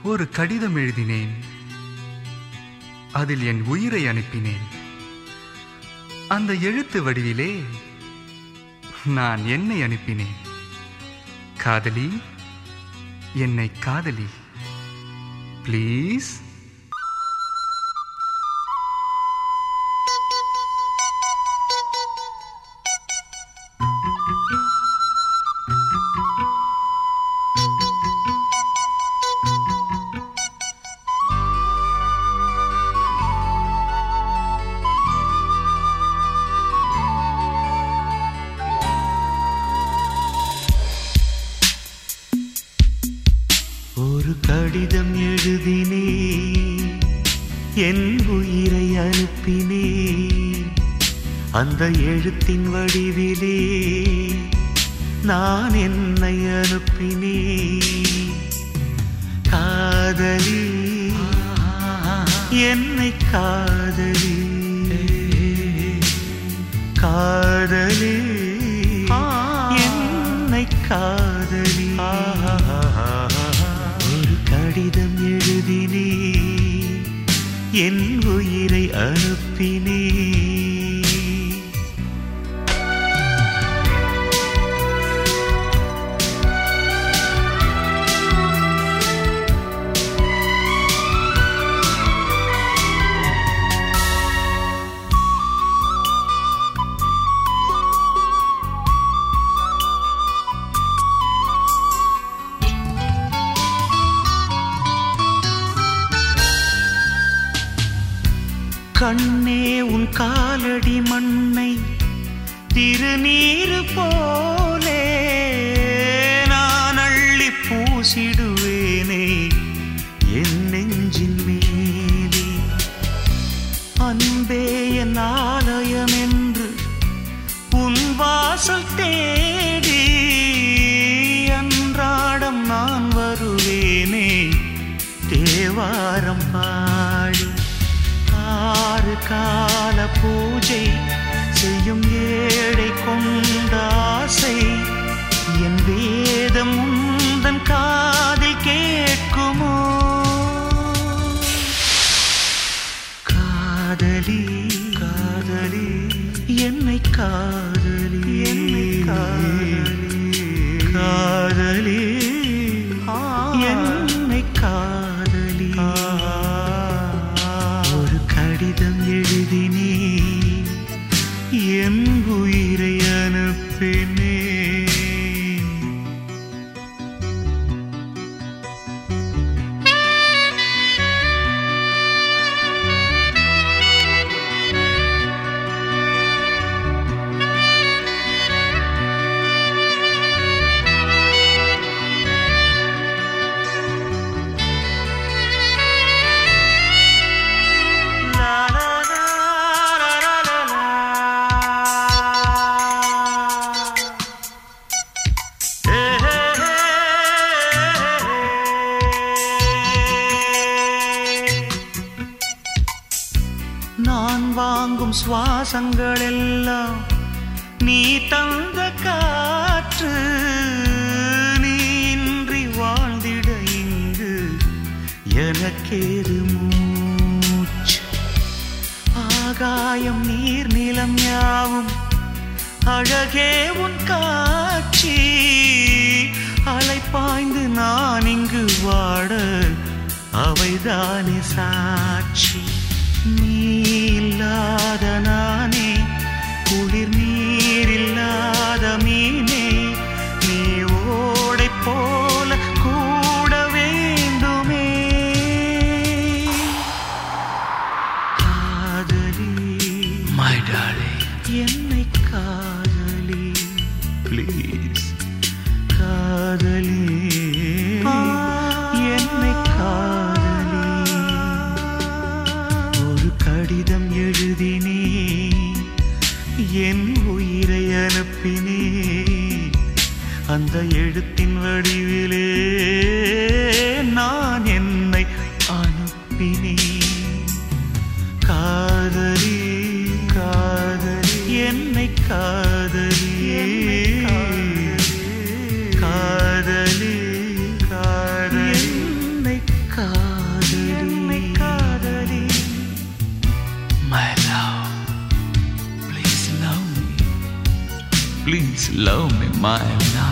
ஒரு கடிதம் எழுதினேன். அதில் என் உயிரை அனுப்பினேன். அந்த எழுத்து வடிவிலே நான் என்னை அனுப்பினேன். காதலி, என்னை காதலி, ப்ளீஸ். ஒரு கடிதம் எழுதினே, என் உயிரை அனுப்பினே. அந்த எழுத்தின் வடிவிலே நான் என்னை அனுப்பினே. காதலி, என்னை காதலி, காதலி, என்னை காதலி. கடிதம் எழுதினே, என் உயிரை அனுப்பினே. கண்ணே, உன் காலடி மண்ணை திருநீரு போலே நான் அள்ளி பூசிடுவேனே என் நெஞ்சின் மேலே. அன்பே என் ஆலயம் என்று உன் வாசல் தேடி அன்றாடம் நான் வருவேனே தேவாரம் பாடி. ஆறு கால பூஜை செய்யும் ஏழை கொண்ட ஆசை என் வேதம் உந்தன் காதில் கேட்குமோ? காதலி, காதலி, என்னை காதலி, என்னை காதலி, காதலி, என்னை காதலி. கடிதம் எழுதினே, என் உயிரை அனுப்பினே. நான் வாங்கும் சுவாசங்கள் எல்லாம் நீ தந்த காற்று. நீ இன்றி வாழ்ந்திட இங்கு எனக்கேது மூச்சு. ஆகாயம் நீர் நிலம் யாவும் அழகே உன் காட்சி. அலை பாய்ந்து நான் இங்கு வாட அவைதானே சாட்சி. நீ இல்லாத நானே குளிர் நீர் இல்லாத மீனே. நீ ஓடை போல கூட வேண்டுமே. காதலி, my darling, என்னை காதலி, ப்ளீஸ். காதலி, என்னை காதலி. ஒரு கடிதம் எழுதினே, என் உயிரை அனுப்பினே. அந்த எழுத்தின் வடிவிலே நான் என்னை அனுப்பினே. காதலி, காதலி, என்னை காதலி, காதலி, காதலி, என்னை Please love me, my love.